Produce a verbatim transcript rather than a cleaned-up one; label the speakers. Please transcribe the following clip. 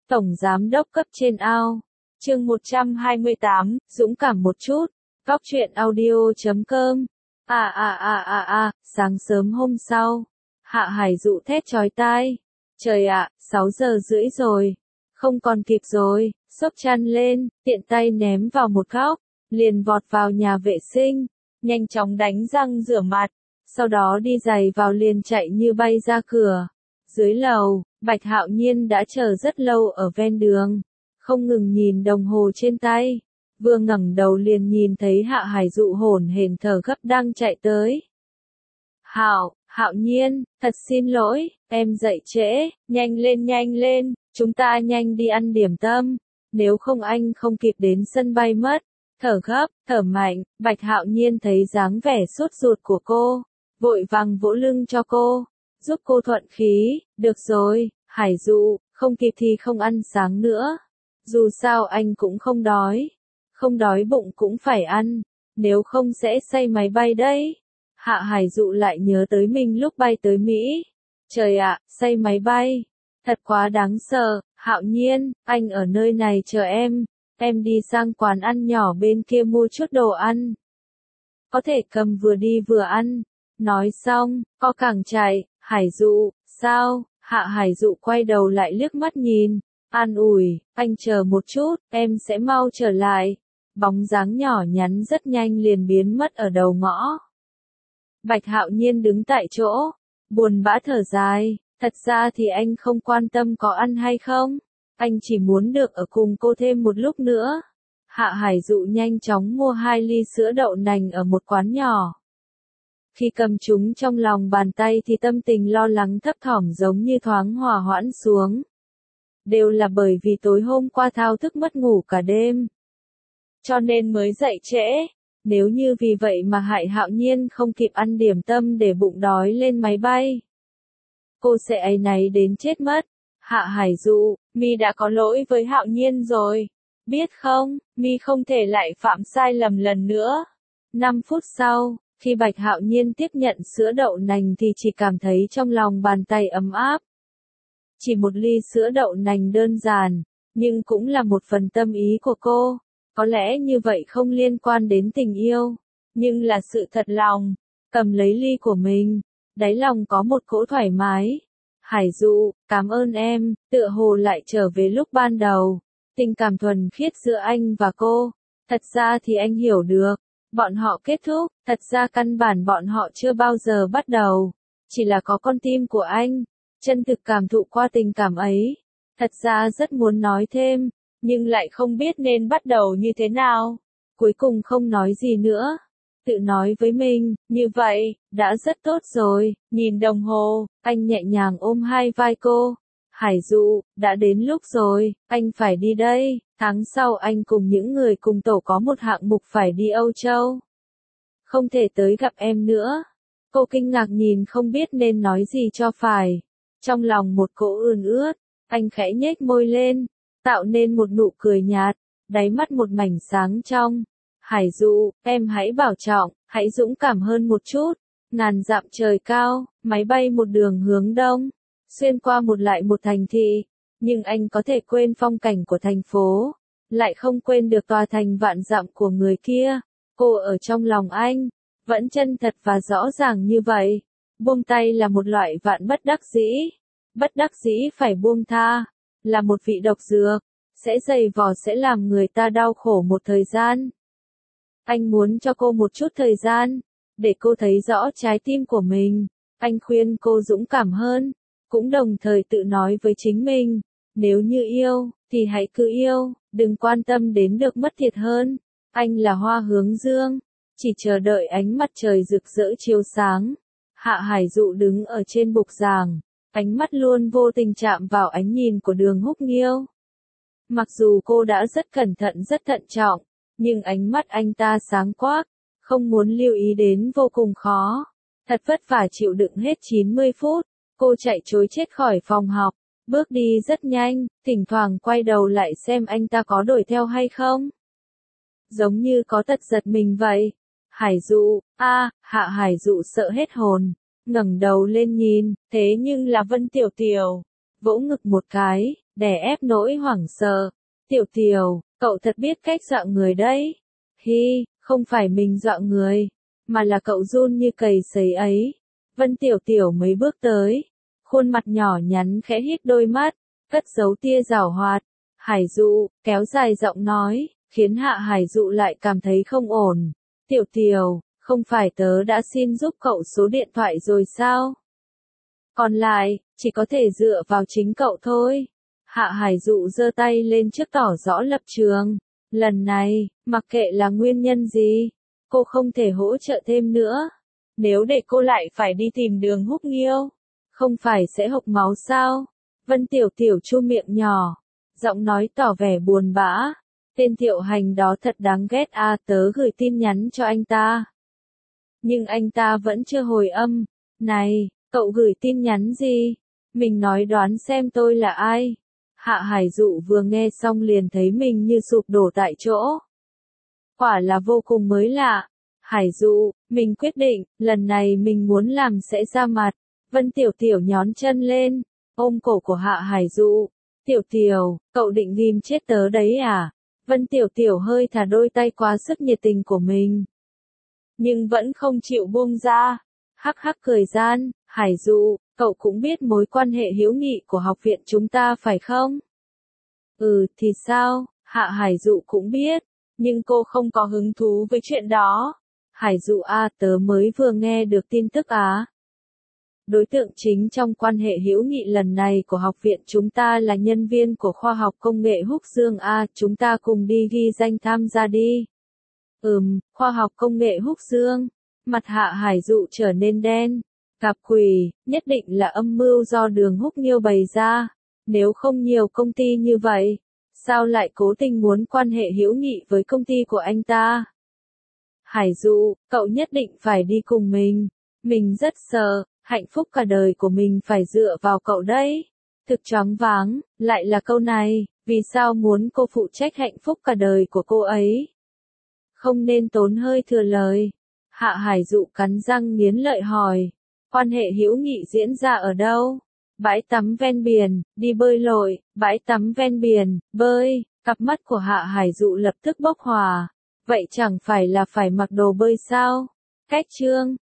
Speaker 1: Tổng Giám đốc cấp trên ao. Chương một trăm hai mươi tám, dũng cảm một chút. Góc truyện audio chấm com. À à à à à, sáng sớm hôm sau. Hạ Hải Dụ thét chói tai. Trời ạ, sáu giờ rưỡi rồi. Không còn kịp rồi, xốc chăn lên, tiện tay ném vào một góc, liền vọt vào nhà vệ sinh, nhanh chóng đánh răng rửa mặt, sau đó đi giày vào liền chạy như bay ra cửa. Dưới lầu, Bạch Hạo Nhiên đã chờ rất lâu ở ven đường, không ngừng nhìn đồng hồ trên tay. Vừa ngẩng đầu liền nhìn thấy Hạ Hải Dụ hổn hển thở gấp đang chạy tới. Hạo, Hạo Nhiên, thật xin lỗi, em dậy trễ, nhanh lên nhanh lên, chúng ta nhanh đi ăn điểm tâm, nếu không anh không kịp đến sân bay mất. Thở gấp, thở mạnh, Bạch Hạo Nhiên thấy dáng vẻ sốt ruột của cô, vội vàng vỗ lưng cho cô, giúp cô thuận khí. Được rồi, Hải Dụ, không kịp thì không ăn sáng nữa. Dù sao anh cũng không đói, không đói bụng cũng phải ăn, nếu không sẽ say máy bay đấy. Hạ Hải Dụ lại nhớ tới mình lúc bay tới Mỹ. Trời ạ, say máy bay, thật quá đáng sợ. Hạo Nhiên, anh ở nơi này chờ em, em đi sang quán ăn nhỏ bên kia mua chút đồ ăn. Có thể cầm vừa đi vừa ăn. Nói xong, co cẳng chạy. Hải Dụ, sao? Hạ Hải Dụ quay đầu lại liếc mắt nhìn, an ủi, anh chờ một chút, em sẽ mau trở lại. Bóng dáng nhỏ nhắn rất nhanh liền biến mất ở đầu ngõ. Bạch Hạo Nhiên đứng tại chỗ, buồn bã thở dài, thật ra thì anh không quan tâm có ăn hay không, anh chỉ muốn được ở cùng cô thêm một lúc nữa. Hạ Hải Dụ nhanh chóng mua hai ly sữa đậu nành ở một quán nhỏ. Khi cầm chúng trong lòng bàn tay thì tâm tình lo lắng thấp thỏm giống như thoáng hòa hoãn xuống. Đều là bởi vì tối hôm qua thao thức mất ngủ cả đêm, cho nên mới dậy trễ. Nếu như vì vậy mà hại Hạo Nhiên không kịp ăn điểm tâm để bụng đói lên máy bay, cô sẽ áy náy đến chết mất. Hạ Hải Dụ, mi đã có lỗi với Hạo Nhiên rồi, biết không, mi không thể lại phạm sai lầm lần nữa. Năm phút sau, khi Bạch Hạo Nhiên tiếp nhận sữa đậu nành thì chỉ cảm thấy trong lòng bàn tay ấm áp. Chỉ một ly sữa đậu nành đơn giản, nhưng cũng là một phần tâm ý của cô. Có lẽ như vậy không liên quan đến tình yêu, nhưng là sự thật lòng. Cầm lấy ly của mình, đáy lòng có một cỗ thoải mái. Hải Dụ, cảm ơn em, tựa hồ lại trở về lúc ban đầu. Tình cảm thuần khiết giữa anh và cô. Thật ra thì anh hiểu được, bọn họ kết thúc, thật ra căn bản bọn họ chưa bao giờ bắt đầu. Chỉ là có con tim của anh, chân thực cảm thụ qua tình cảm ấy. Thật ra rất muốn nói thêm, nhưng lại không biết nên bắt đầu như thế nào. Cuối cùng không nói gì nữa. Tự nói với mình, như vậy, đã rất tốt rồi. Nhìn đồng hồ, anh nhẹ nhàng ôm hai vai cô. Hải Dụ, đã đến lúc rồi, anh phải đi đây. Tháng sau anh cùng những người cùng tổ có một hạng mục phải đi Âu Châu. Không thể tới gặp em nữa. Cô kinh ngạc nhìn không biết nên nói gì cho phải. Trong lòng một cỗ ươn ướt, anh khẽ nhếch môi lên, tạo nên một nụ cười nhạt, đáy mắt một mảnh sáng trong. Hải Dụ, em hãy bảo trọng, hãy dũng cảm hơn một chút. Ngàn dặm trời cao, máy bay một đường hướng đông, xuyên qua một lại một thành thị, nhưng anh có thể quên phong cảnh của thành phố, lại không quên được tòa thành vạn dặm của người kia. Cô ở trong lòng anh, vẫn chân thật và rõ ràng như vậy. Buông tay là một loại vạn bất đắc dĩ, bất đắc dĩ phải buông tha, là một vị độc dược, sẽ dày vò sẽ làm người ta đau khổ một thời gian. Anh muốn cho cô một chút thời gian, để cô thấy rõ trái tim của mình. Anh khuyên cô dũng cảm hơn, cũng đồng thời tự nói với chính mình, nếu như yêu, thì hãy cứ yêu, đừng quan tâm đến được mất thiệt hơn. Anh là hoa hướng dương, chỉ chờ đợi ánh mặt trời rực rỡ chiếu sáng. Hạ Hải Dụ đứng ở trên bục giảng, ánh mắt luôn vô tình chạm vào ánh nhìn của Đường Húc Nghiêu. Mặc dù cô đã rất cẩn thận rất thận trọng, nhưng ánh mắt anh ta sáng quắc, không muốn lưu ý đến vô cùng khó. Thật vất vả chịu đựng hết chín mươi phút, cô chạy trối chết khỏi phòng học, bước đi rất nhanh, thỉnh thoảng quay đầu lại xem anh ta có đuổi theo hay không. Giống như có tật giật mình vậy. Hải Dụ, a, Hạ Hải Dụ sợ hết hồn, ngẩng đầu lên nhìn, thế nhưng là Vân Tiểu Tiểu. Vỗ ngực một cái, đè ép nỗi hoảng sợ. Tiểu Tiểu, cậu thật biết cách dọa người đấy. Hi, không phải mình dọa người, mà là cậu run như cầy sấy ấy. Vân Tiểu Tiểu mấy bước tới, khuôn mặt nhỏ nhắn khẽ híp đôi mắt, cất giấu tia giảo hoạt. Hải Dụ, kéo dài giọng nói, khiến Hạ Hải Dụ lại cảm thấy không ổn. Tiểu Tiểu, không phải tớ đã xin giúp cậu số điện thoại rồi sao? Còn lại, chỉ có thể dựa vào chính cậu thôi. Hạ Hải Dụ giơ tay lên trước tỏ rõ lập trường. Lần này, mặc kệ là nguyên nhân gì, cô không thể hỗ trợ thêm nữa. Nếu để cô lại phải đi tìm Đường Húc Nghiêu, không phải sẽ hộc máu sao? Vân Tiểu Tiểu chu miệng nhỏ, giọng nói tỏ vẻ buồn bã. Tên Thiệu Hành đó thật đáng ghét a, tớ gửi tin nhắn cho anh ta, nhưng anh ta vẫn chưa hồi âm. Này, cậu gửi tin nhắn gì? Mình nói đoán xem tôi là ai? Hạ Hải Dụ vừa nghe xong liền thấy mình như sụp đổ tại chỗ. Quả là vô cùng mới lạ. Hải Dụ, mình quyết định, lần này mình muốn làm sẽ ra mặt. Vân Tiểu Tiểu nhón chân lên, ôm cổ của Hạ Hải Dụ. Tiểu Tiểu, cậu định ghim chết tớ đấy à? Vân Tiểu Tiểu hơi thả đôi tay quá sức nhiệt tình của mình, nhưng vẫn không chịu buông ra. Hắc hắc cười gian, Hải Dụ, cậu cũng biết mối quan hệ hữu nghị của học viện chúng ta phải không? Ừ, thì sao? Hạ Hải Dụ cũng biết, nhưng cô không có hứng thú với chuyện đó. Hải Dụ a, tớ mới vừa nghe được tin tức á. Đối tượng chính trong quan hệ hữu nghị lần này của học viện chúng ta là nhân viên của khoa học công nghệ Húc Dương a, chúng ta cùng đi ghi danh tham gia đi. Ừm, khoa học công nghệ Húc Dương. Mặt Hạ Hải Dụ trở nên đen. Gặp quỷ, nhất định là âm mưu do Đường Húc Nghiêu bày ra. Nếu không nhiều công ty như vậy, sao lại cố tình muốn quan hệ hữu nghị với công ty của anh ta? Hải Dụ, cậu nhất định phải đi cùng mình. Mình rất sợ, hạnh phúc cả đời của mình phải dựa vào cậu đấy. Thực choáng váng, lại là câu này, vì sao muốn cô phụ trách hạnh phúc cả đời của cô ấy? Không nên tốn hơi thừa lời. Hạ Hải Dụ cắn răng nghiến lợi hỏi, quan hệ hữu nghị diễn ra ở đâu? Bãi tắm ven biển, đi bơi lội, bãi tắm ven biển, bơi. Cặp mắt của Hạ Hải Dụ lập tức bốc hỏa. Vậy chẳng phải là phải mặc đồ bơi sao? Cách chương